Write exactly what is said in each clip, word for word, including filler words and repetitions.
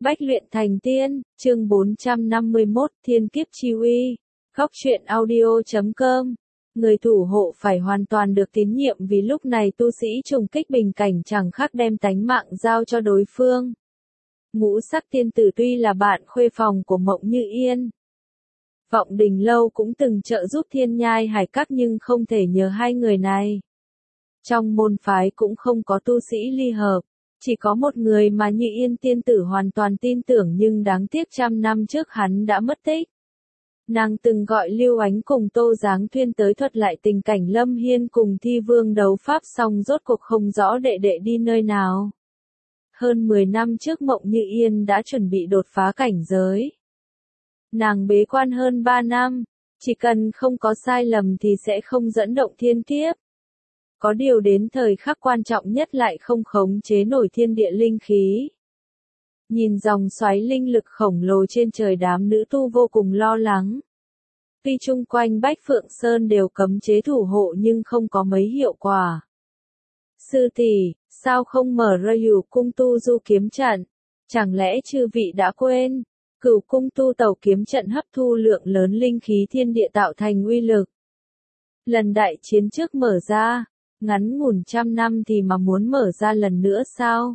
Bách luyện thành tiên, chương bốn trăm năm mươi mốt, Thiên kiếp chi uy. Góc truyện audio chấm com. Người thủ hộ phải hoàn toàn được tín nhiệm vì lúc này tu sĩ trùng kích bình cảnh chẳng khác đem tánh mạng giao cho đối phương. Ngũ sắc tiên tử tuy là bạn khuê phòng của Mộng Như Yên. Vọng Đình Lâu cũng từng trợ giúp Thiên Nhai Hải Các nhưng không thể nhờ hai người này. Trong môn phái cũng không có tu sĩ ly hợp. Chỉ có một người mà Như Yên tiên tử hoàn toàn tin tưởng nhưng đáng tiếc trăm năm trước hắn đã mất tích. Nàng từng gọi Lưu Ánh cùng Tô Giáng Thuyên tới thuật lại tình cảnh Lâm Hiên cùng Thi Vương đấu pháp xong rốt cuộc không rõ đệ đệ đi nơi nào. Hơn mười năm trước Mộng Như Yên đã chuẩn bị đột phá cảnh giới. Nàng bế quan hơn ba năm, chỉ cần không có sai lầm thì sẽ không dẫn động thiên kiếp. Có điều đến thời khắc quan trọng nhất lại không khống chế nổi thiên địa linh khí. Nhìn dòng xoáy linh lực khổng lồ trên trời, đám nữ tu vô cùng lo lắng. Tuy chung quanh Bách Phượng Sơn đều cấm chế thủ hộ nhưng không có mấy hiệu quả. Sư tỷ, sao không mở ra Hữu Cung tu du kiếm trận? Chẳng lẽ chư vị đã quên? Cửu Cung tu tàu kiếm trận hấp thu lượng lớn linh khí thiên địa tạo thành uy lực. Lần đại chiến trước mở ra, ngắn ngủn trăm năm thì mà muốn mở ra lần nữa sao?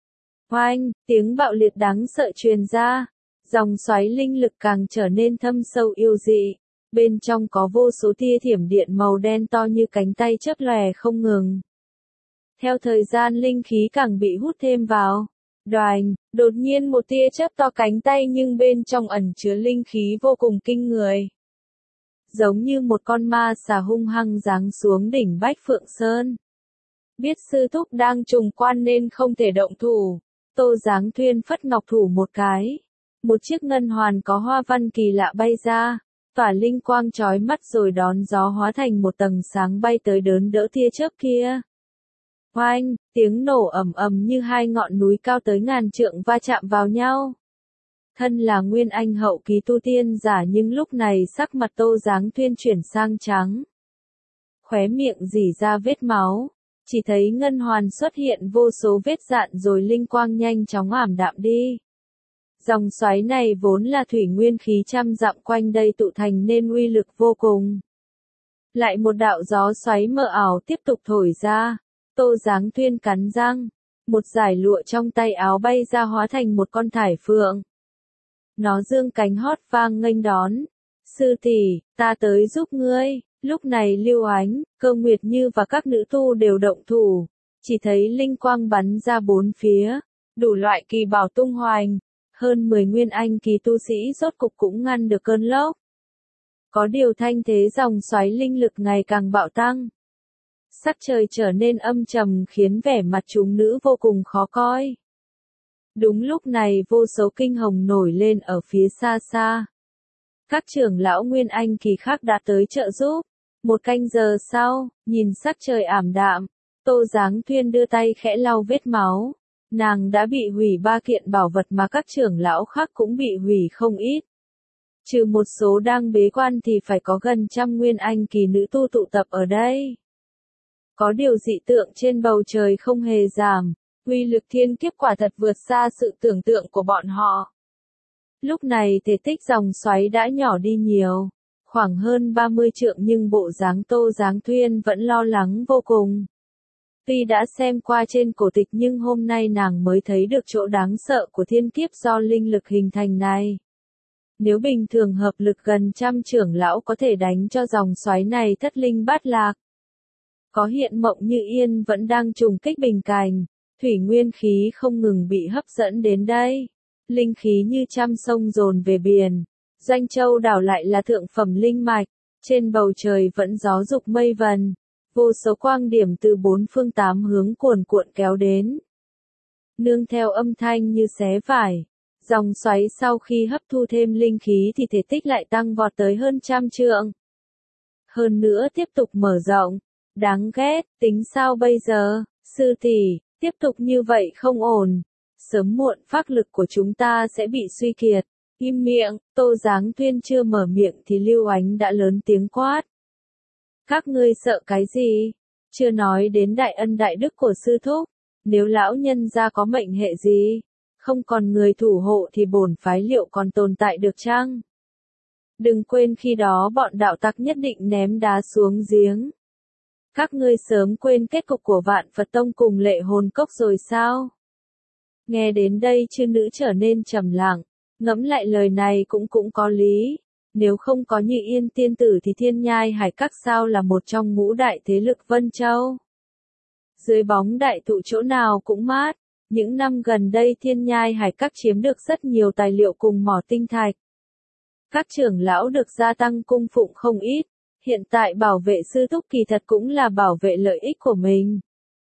Oanh, tiếng bạo liệt đáng sợ truyền ra, dòng xoáy linh lực càng trở nên thâm sâu yêu dị, bên trong có vô số tia thiểm điện màu đen to như cánh tay chớp lòe không ngừng. Theo thời gian linh khí càng bị hút thêm vào, đoành, đột nhiên một tia chớp to cánh tay nhưng bên trong ẩn chứa linh khí vô cùng kinh người. Giống như một con ma xà hung hăng giáng xuống đỉnh Bách Phượng Sơn. Biết sư thúc đang trùng quan nên không thể động thủ. Tô Giáng Thuyên phất ngọc thủ một cái. Một chiếc ngân hoàn có hoa văn kỳ lạ bay ra, tỏa linh quang chói mắt rồi đón gió hóa thành một tầng sáng bay tới đớn đỡ tia chớp kia. Oanh, tiếng nổ ầm ầm như hai ngọn núi cao tới ngàn trượng va chạm vào nhau. Thân là nguyên anh hậu kỳ tu tiên giả nhưng lúc này sắc mặt Tô Giáng Thuyên chuyển sang trắng. Khóe miệng rỉ ra vết máu, chỉ thấy ngân hoàn xuất hiện vô số vết dạn rồi linh quang nhanh chóng ảm đạm đi. Dòng xoáy này vốn là thủy nguyên khí trăm dặm quanh đây tụ thành nên uy lực vô cùng. Lại một đạo gió xoáy mờ ảo tiếp tục thổi ra, Tô Giáng Thuyên cắn răng, một dải lụa trong tay áo bay ra hóa thành một con thải phượng. Nó dương cánh hót vang nghênh đón. Sư tỷ, ta tới giúp ngươi. Lúc này Lưu Ánh, Cơ Nguyệt Như và các nữ tu đều động thủ. Chỉ thấy linh quang bắn ra bốn phía. Đủ loại kỳ bảo tung hoành. Hơn mười nguyên anh kỳ tu sĩ rốt cục cũng ngăn được cơn lốc. Có điều thanh thế dòng xoáy linh lực ngày càng bạo tăng. Sắc trời trở nên âm trầm khiến vẻ mặt chúng nữ vô cùng khó coi. Đúng lúc này vô số kinh hồng nổi lên ở phía xa xa. Các trưởng lão nguyên anh kỳ khác đã tới trợ giúp. Một canh giờ sau, nhìn sắc trời ảm đạm, Tô Giáng Thuyên đưa tay khẽ lau vết máu. Nàng đã bị hủy ba kiện bảo vật mà các trưởng lão khác cũng bị hủy không ít. Trừ một số đang bế quan thì phải có gần trăm nguyên anh kỳ nữ tu tụ tập ở đây. Có điều dị tượng trên bầu trời không hề giảm. Uy lực thiên kiếp quả thật vượt xa sự tưởng tượng của bọn họ. Lúc này thể tích dòng xoáy đã nhỏ đi nhiều, khoảng hơn ba mươi trượng nhưng bộ dáng Tô Giáng Thuyên vẫn lo lắng vô cùng. Tuy đã xem qua trên cổ tịch nhưng hôm nay nàng mới thấy được chỗ đáng sợ của thiên kiếp do linh lực hình thành này. Nếu bình thường hợp lực gần trăm trưởng lão có thể đánh cho dòng xoáy này thất linh bát lạc. Có hiện Mộng Như Yên vẫn đang trùng kích bình cảnh. Thủy nguyên khí không ngừng bị hấp dẫn đến đây. Linh khí như trăm sông dồn về biển. Doanh Châu đảo lại là thượng phẩm linh mạch. Trên bầu trời vẫn gió dục mây vần. Vô số quang điểm từ bốn phương tám hướng cuồn cuộn kéo đến. Nương theo âm thanh như xé vải. Dòng xoáy sau khi hấp thu thêm linh khí thì thể tích lại tăng vọt tới hơn trăm trượng. Hơn nữa tiếp tục mở rộng. Đáng ghét, tính sao bây giờ, sư tỷ? Tiếp tục như vậy không ổn. Sớm muộn phác lực của chúng ta sẽ bị suy kiệt. Im miệng, Tô Giáng Thuyên chưa mở miệng thì Lưu Ánh đã lớn tiếng quát. Các ngươi sợ cái gì? Chưa nói đến đại ân đại đức của sư thúc. Nếu lão nhân gia có mệnh hệ gì, Không còn người thủ hộ thì bổn phái liệu còn tồn tại được chăng? Đừng quên khi đó bọn đạo tặc nhất định ném đá xuống giếng. Các ngươi sớm quên kết cục của Vạn Phật Tông cùng Lệ Hồn Cốc rồi sao? Nghe đến đây chư nữ trở nên trầm lặng, ngẫm lại lời này cũng cũng có lý. Nếu không có Như Yên tiên tử thì Thiên Nhai Hải Các sao là một trong ngũ đại thế lực Vân Châu. Dưới bóng đại thụ chỗ nào cũng mát, những năm gần đây Thiên Nhai Hải Các chiếm được rất nhiều tài liệu cùng mỏ tinh thạch. Các trưởng lão được gia tăng cung phụng không ít, hiện tại bảo vệ sư thúc kỳ thật cũng là bảo vệ lợi ích của mình.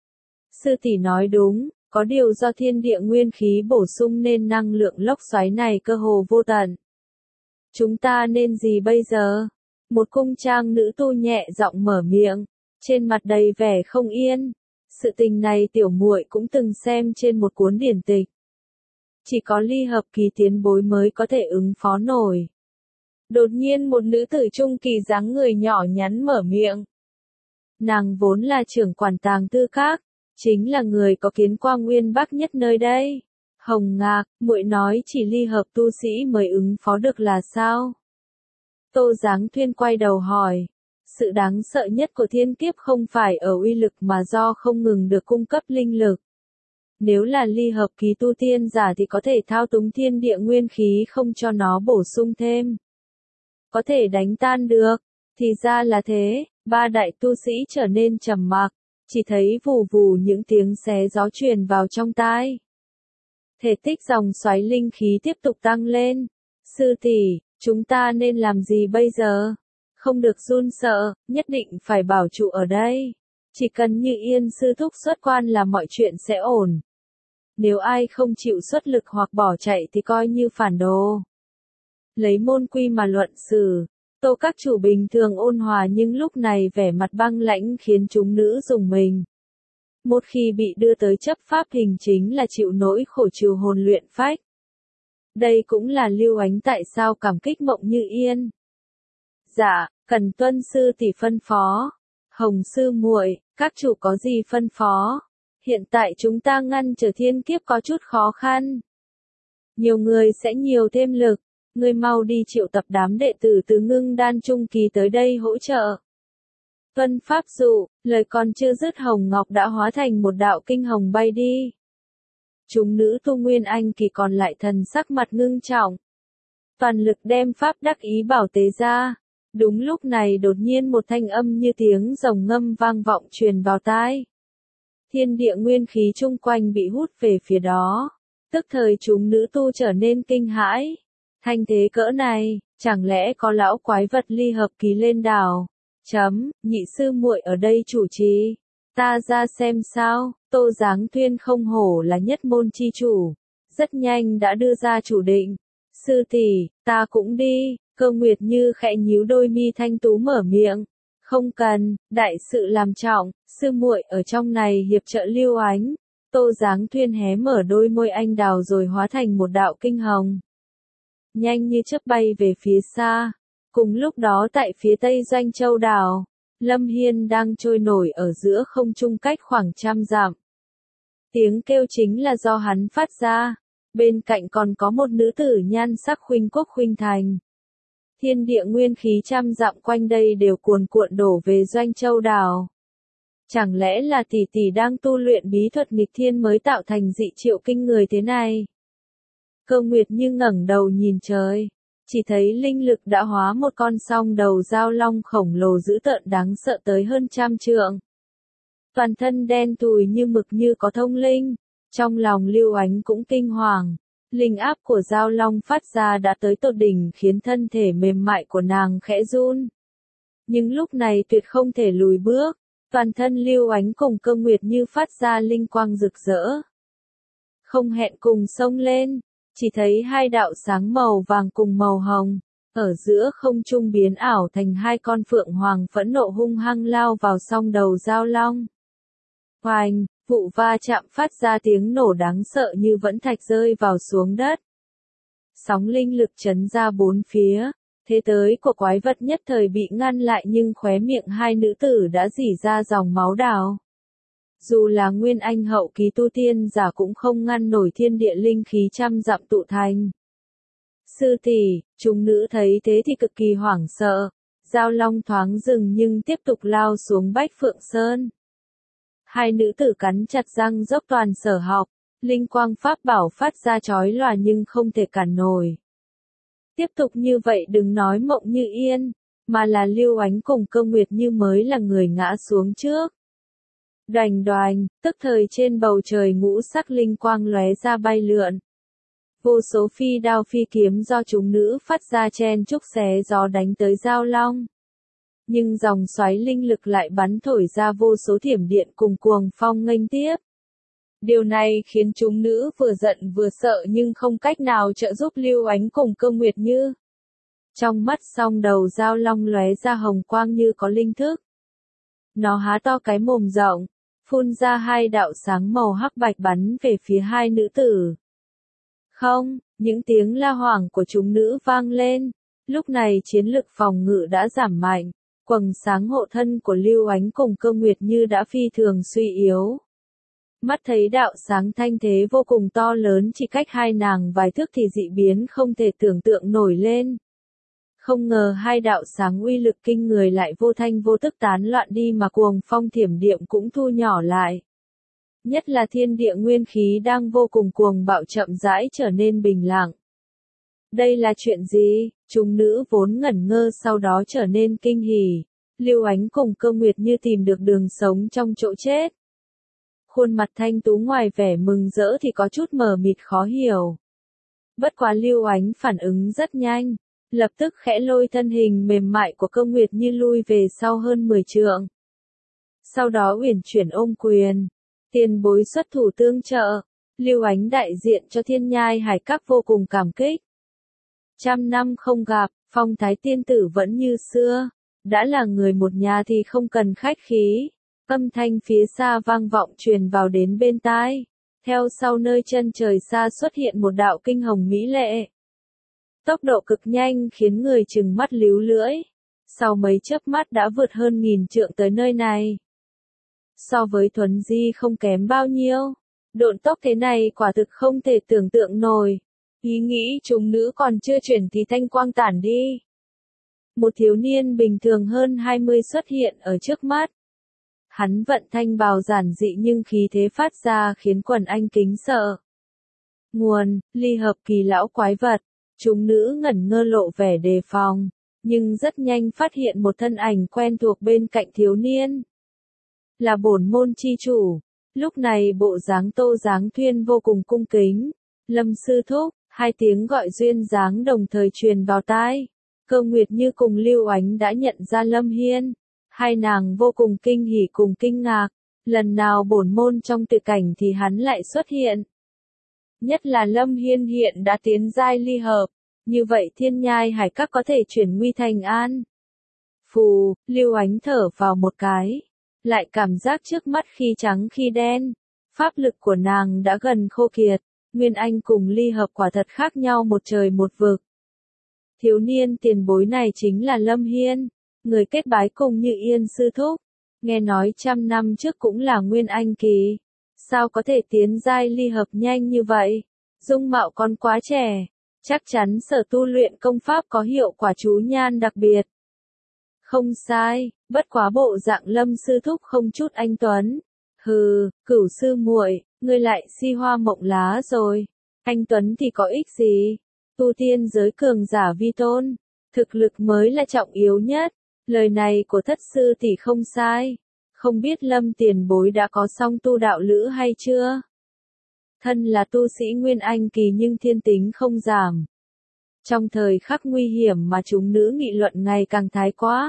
Sư tỷ nói đúng, có điều do thiên địa nguyên khí bổ sung nên năng lượng lốc xoáy này cơ hồ vô tận. Chúng ta nên gì bây giờ? Một cung trang nữ tu nhẹ giọng mở miệng, trên mặt đầy vẻ không yên. Sự tình này tiểu muội cũng từng xem trên một cuốn điển tịch. Chỉ có ly hợp kỳ tiến bối mới có thể ứng phó nổi. Đột nhiên một nữ tử trung kỳ dáng người nhỏ nhắn mở miệng. Nàng vốn là trưởng quản tàng tư các, chính là người có kiến qua nguyên bắc nhất nơi đây. Hồng Ngạc, muội nói chỉ ly hợp tu sĩ mới ứng phó được là sao? Tô Giáng Thuyên quay đầu hỏi. Sự đáng sợ nhất của thiên kiếp không phải ở uy lực mà do không ngừng được cung cấp linh lực. Nếu là ly hợp kỳ tu tiên giả thì có thể thao túng thiên địa nguyên khí không cho nó bổ sung thêm. Có thể đánh tan được, thì ra là thế, ba đại tu sĩ trở nên trầm mặc, chỉ thấy vù vù những tiếng xé gió truyền vào trong tai. Thể tích dòng xoáy linh khí tiếp tục tăng lên. Sư tỷ, chúng ta nên làm gì bây giờ? Không được run sợ, nhất định phải bảo trụ ở đây. Chỉ cần Như Yên sư thúc xuất quan là mọi chuyện sẽ ổn. Nếu ai không chịu xuất lực hoặc bỏ chạy thì coi như phản đồ. Lấy môn quy mà luận xử, Tô các chủ bình thường ôn hòa nhưng lúc này vẻ mặt băng lãnh khiến chúng nữ rùng mình. Một khi bị đưa tới chấp pháp hình chính là chịu nỗi khổ trừ hồn luyện phách. Đây cũng là Lưu Ánh tại sao cảm kích Mộng Như Yên. Dạ, cần tuân sư tỷ phân phó. Hồng sư muội, các chủ có gì phân phó? Hiện tại chúng ta ngăn trở thiên kiếp có chút khó khăn. Nhiều người sẽ nhiều thêm lực. Ngươi mau đi triệu tập đám đệ tử từ Ngưng Đan trung kỳ tới đây hỗ trợ. Tuân pháp dụ, lời còn chưa dứt Hồng Ngọc đã hóa thành một đạo kinh hồng bay đi. Chúng nữ tu Nguyên Anh kỳ còn lại thần sắc mặt ngưng trọng. Toàn lực đem pháp đắc ý bảo tế ra. Đúng lúc này đột nhiên một thanh âm như tiếng rồng ngâm vang vọng truyền vào tai. Thiên địa nguyên khí chung quanh bị hút về phía đó. Tức thời chúng nữ tu trở nên kinh hãi. Thanh thế cỡ này, chẳng lẽ có lão quái vật ly hợp kỳ lên đảo? Chấm, nhị sư muội ở đây chủ trì. Ta ra xem sao, Tô Giáng Thuyên không hổ là nhất môn chi chủ. Rất nhanh đã đưa ra chủ định. Sư tỷ, ta cũng đi. Cơ Nguyệt Như khẽ nhíu đôi mi thanh tú mở miệng. Không cần, đại sự làm trọng, sư muội ở trong này hiệp trợ Lưu Ánh. Tô Giáng Thuyên hé mở đôi môi anh đào rồi hóa thành một đạo kinh hồng. Nhanh như chớp bay về phía xa. Cùng lúc đó tại phía tây Doanh Châu đảo, Lâm Hiên đang trôi nổi ở giữa không trung cách khoảng trăm dặm. Tiếng kêu chính là do hắn phát ra. Bên cạnh còn có một nữ tử nhan sắc khuynh quốc khuynh thành. Thiên địa nguyên khí trăm dặm quanh đây đều cuồn cuộn đổ về Doanh Châu đảo. Chẳng lẽ là tỷ tỷ đang tu luyện bí thuật nghịch thiên mới tạo thành dị triệu kinh người thế này? Cơ Nguyệt Như ngẩng đầu nhìn trời, chỉ thấy linh lực đã hóa một con song đầu dao long khổng lồ dữ tợn đáng sợ tới hơn trăm trượng. Toàn thân đen thui như mực như có thông linh, trong lòng Lưu Ánh cũng kinh hoàng. Linh áp của dao long phát ra đã tới tột đỉnh khiến thân thể mềm mại của nàng khẽ run. Nhưng lúc này tuyệt không thể lùi bước, toàn thân Lưu Ánh cùng Cơ Nguyệt Như phát ra linh quang rực rỡ. Không hẹn cùng xông lên, chỉ thấy hai đạo sáng màu vàng cùng màu hồng, ở giữa không trung biến ảo thành hai con phượng hoàng phẫn nộ hung hăng lao vào song đầu dao long. Hoành, vụ va chạm phát ra tiếng nổ đáng sợ như vẫn thạch rơi vào xuống đất. Sóng linh lực chấn ra bốn phía, thế tới của quái vật nhất thời bị ngăn lại nhưng khóe miệng hai nữ tử đã rỉ ra dòng máu đào. Dù là nguyên anh hậu kỳ tu tiên giả cũng không ngăn nổi thiên địa linh khí trăm dặm tụ thành. Sư tỷ, chúng nữ thấy thế thì cực kỳ hoảng sợ. Giao long thoáng dừng nhưng tiếp tục lao xuống Bách Phượng Sơn. Hai nữ tử cắn chặt răng dốc toàn sở học, linh quang pháp bảo phát ra chói lòa nhưng không thể cản nổi. Tiếp tục như vậy đừng nói Mộng Như Yên, mà là Lưu Ánh cùng Cơ Nguyệt Như mới là người ngã xuống trước. Đoành đoành, tức thời trên bầu trời ngũ sắc linh quang lóe ra bay lượn. Vô số phi đao phi kiếm do chúng nữ phát ra chen chúc xé gió đánh tới Giao Long. Nhưng dòng xoáy linh lực lại bắn thổi ra vô số thiểm điện cùng cuồng phong nghênh tiếp. Điều này khiến chúng nữ vừa giận vừa sợ nhưng không cách nào trợ giúp Lưu Ánh cùng Cơ Nguyệt Như. Trong mắt song đầu Giao Long lóe ra hồng quang như có linh thức. Nó há to cái mồm rộng, phun ra hai đạo sáng màu hắc bạch bắn về phía hai nữ tử. Không, những tiếng la hoảng của chúng nữ vang lên. Lúc này chiến lực phòng ngự đã giảm mạnh, quầng sáng hộ thân của Lưu Ánh cùng Cơ Nguyệt Như đã phi thường suy yếu. Mắt thấy đạo sáng thanh thế vô cùng to lớn chỉ cách hai nàng vài thước thì dị biến không thể tưởng tượng nổi lên. Không ngờ hai đạo sáng uy lực kinh người lại vô thanh vô tức tán loạn đi mà cuồng phong thiểm điện cũng thu nhỏ lại. Nhất là thiên địa nguyên khí đang vô cùng cuồng bạo chậm rãi trở nên bình lặng. Đây là chuyện gì? Chúng nữ vốn ngẩn ngơ sau đó trở nên kinh hỉ. Lưu Ánh cùng Cơ Nguyệt Như tìm được đường sống trong chỗ chết. Khuôn mặt thanh tú ngoài vẻ mừng rỡ thì có chút mờ mịt khó hiểu. Bất quá Lưu Ánh phản ứng rất nhanh, lập tức khẽ lôi thân hình mềm mại của Cơ Nguyệt Như lui về sau hơn mười trượng. Sau đó uyển chuyển ôm quyền, tiền bối xuất thủ tương trợ, Lưu Ánh đại diện cho Thiên Nhai Hải Các vô cùng cảm kích. Trăm năm không gặp, phong thái tiên tử vẫn như xưa, đã là người một nhà thì không cần khách khí. Âm thanh phía xa vang vọng truyền vào đến bên tai. Theo sau nơi chân trời xa xuất hiện một đạo kinh hồng mỹ lệ. Tốc độ cực nhanh khiến người chừng mắt líu lưỡi. Sau mấy chớp mắt đã vượt hơn nghìn trượng tới nơi này. So với Thuấn Di không kém bao nhiêu. Độn tốc thế này quả thực không thể tưởng tượng nổi. Ý nghĩ chúng nữ còn chưa chuyển thì thanh quang tản đi. Một thiếu niên bình thường hơn hai mươi xuất hiện ở trước mắt. Hắn vận thanh bào giản dị nhưng khí thế phát ra khiến quần anh kính sợ. Nguồn, ly hợp kỳ lão quái vật. Chúng nữ ngẩn ngơ lộ vẻ đề phòng, nhưng rất nhanh phát hiện một thân ảnh quen thuộc bên cạnh thiếu niên. Là bổn môn chi chủ. Lúc này bộ dáng Tô Giáng Thuyên vô cùng cung kính. Lâm sư thúc, hai tiếng gọi duyên dáng đồng thời truyền vào tai. Cơ Nguyệt Như cùng Lưu Ánh đã nhận ra Lâm Hiên. Hai nàng vô cùng kinh hỉ cùng kinh ngạc, lần nào bổn môn trong tuyệt cảnh thì hắn lại xuất hiện. Nhất là Lâm Hiên hiện đã tiến giai ly hợp, như vậy Thiên Nhai Hải Các có thể chuyển nguy thành an. Phù, Lưu Ánh thở vào một cái, lại cảm giác trước mắt khi trắng khi đen, pháp lực của nàng đã gần khô kiệt, Nguyên Anh cùng ly hợp quả thật khác nhau một trời một vực. Thiếu niên tiền bối này chính là Lâm Hiên. Người kết bái cùng Như Yên sư thúc, nghe nói trăm năm trước cũng là Nguyên Anh kỳ, sao có thể tiến giai ly hợp nhanh như vậy? Dung mạo còn quá trẻ, chắc chắn sở tu luyện công pháp có hiệu quả chú nhan đặc biệt. Không sai, bất quá bộ dạng Lâm sư thúc không chút anh tuấn. Hừ, Cửu sư muội, ngươi lại si hoa mộng lá rồi. Anh tuấn thì có ích gì? Tu tiên giới cường giả vi tôn, thực lực mới là trọng yếu nhất. Lời này của thất sư tỷ không sai. Không biết Lâm tiền bối đã có song tu đạo lữ hay chưa? Thân là tu sĩ Nguyên Anh kỳ nhưng thiên tính không giảm. Trong thời khắc nguy hiểm mà chúng nữ nghị luận ngày càng thái quá.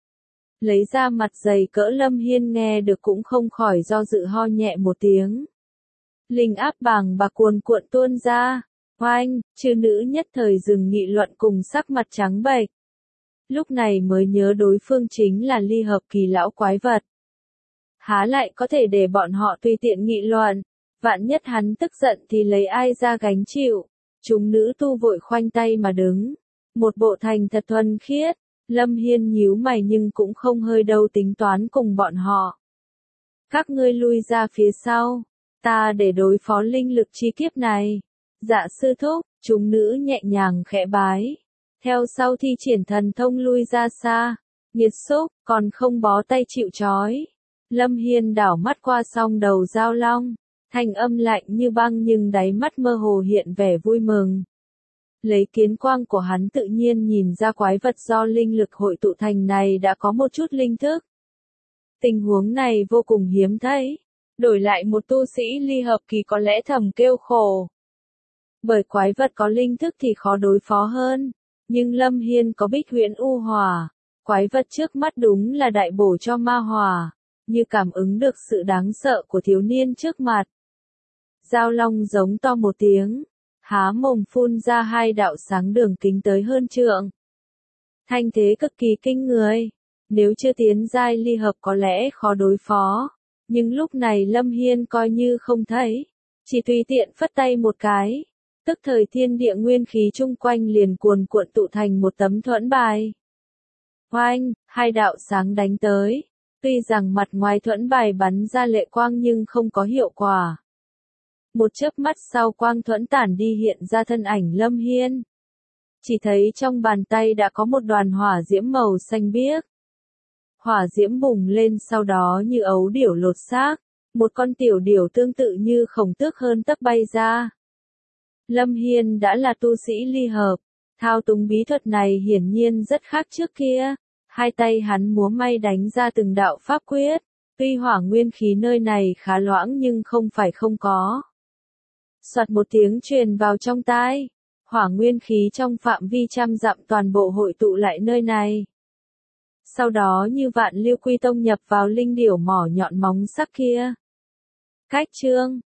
Lấy ra mặt dày cỡ Lâm Hiên nghe được cũng không khỏi do dự ho nhẹ một tiếng. Linh áp bàng bạc cuồn cuộn tuôn ra. Oanh, chư nữ nhất thời dừng nghị luận cùng sắc mặt trắng bệch. Lúc này mới nhớ đối phương chính là ly hợp kỳ lão quái vật. Há lại có thể để bọn họ tùy tiện nghị luận, vạn nhất hắn tức giận thì lấy ai ra gánh chịu. Chúng nữ tu vội khoanh tay mà đứng, một bộ thành thật thuần khiết. Lâm Hiên nhíu mày nhưng cũng không hơi đâu tính toán cùng bọn họ. Các ngươi lui ra phía sau, ta để đối phó linh lực chi kiếp này. Dạ sư thúc, chúng nữ nhẹ nhàng khẽ bái. Theo sau thi triển thần thông lui ra xa. Nghiệt xúc, còn không bó tay chịu trói. Lâm Hiên đảo mắt qua song đầu Giao Long. Thanh âm lạnh như băng nhưng đáy mắt mơ hồ hiện vẻ vui mừng. Lấy kiến quang của hắn tự nhiên nhìn ra quái vật do linh lực hội tụ thành này đã có một chút linh thức. Tình huống này vô cùng hiếm thấy. Đổi lại một tu sĩ ly hợp kỳ có lẽ thầm kêu khổ. Bởi quái vật có linh thức thì khó đối phó hơn. Nhưng Lâm Hiên có Bích Huyễn U Hỏa. Quái vật trước mắt đúng là đại bổ cho ma hỏa. Như cảm ứng được sự đáng sợ của thiếu niên trước mặt. Giao Long giống to một tiếng. Há mồm phun ra hai đạo sáng đường kính tới hơn trượng. Thanh thế cực kỳ kinh người. Nếu chưa tiến giai ly hợp có lẽ khó đối phó. Nhưng lúc này Lâm Hiên coi như không thấy. Chỉ tùy tiện phất tay một cái. Tức thời thiên địa nguyên khí chung quanh liền cuồn cuộn tụ thành một tấm thuẫn bài. Oanh, hai đạo sáng đánh tới. Tuy rằng mặt ngoài thuẫn bài bắn ra lệ quang nhưng không có hiệu quả. Một chớp mắt sau quang thuẫn tản đi hiện ra thân ảnh Lâm Hiên. Chỉ thấy trong bàn tay đã có một đoàn hỏa diễm màu xanh biếc. Hỏa diễm bùng lên sau đó như ấu điểu lột xác. Một con tiểu điểu tương tự như khổng tước hơn tấc bay ra. Lâm Hiên đã là tu sĩ ly hợp. Thao túng bí thuật này hiển nhiên rất khác trước kia. Hai tay hắn múa may đánh ra từng đạo pháp quyết. Tuy hỏa nguyên khí nơi này khá loãng nhưng không phải không có. Soạt một tiếng truyền vào trong tai. Hỏa nguyên khí trong phạm vi trăm dặm toàn bộ hội tụ lại nơi này. Sau đó như vạn lưu quy tông nhập vào linh điểu mỏ nhọn móng sắc kia. Cách chương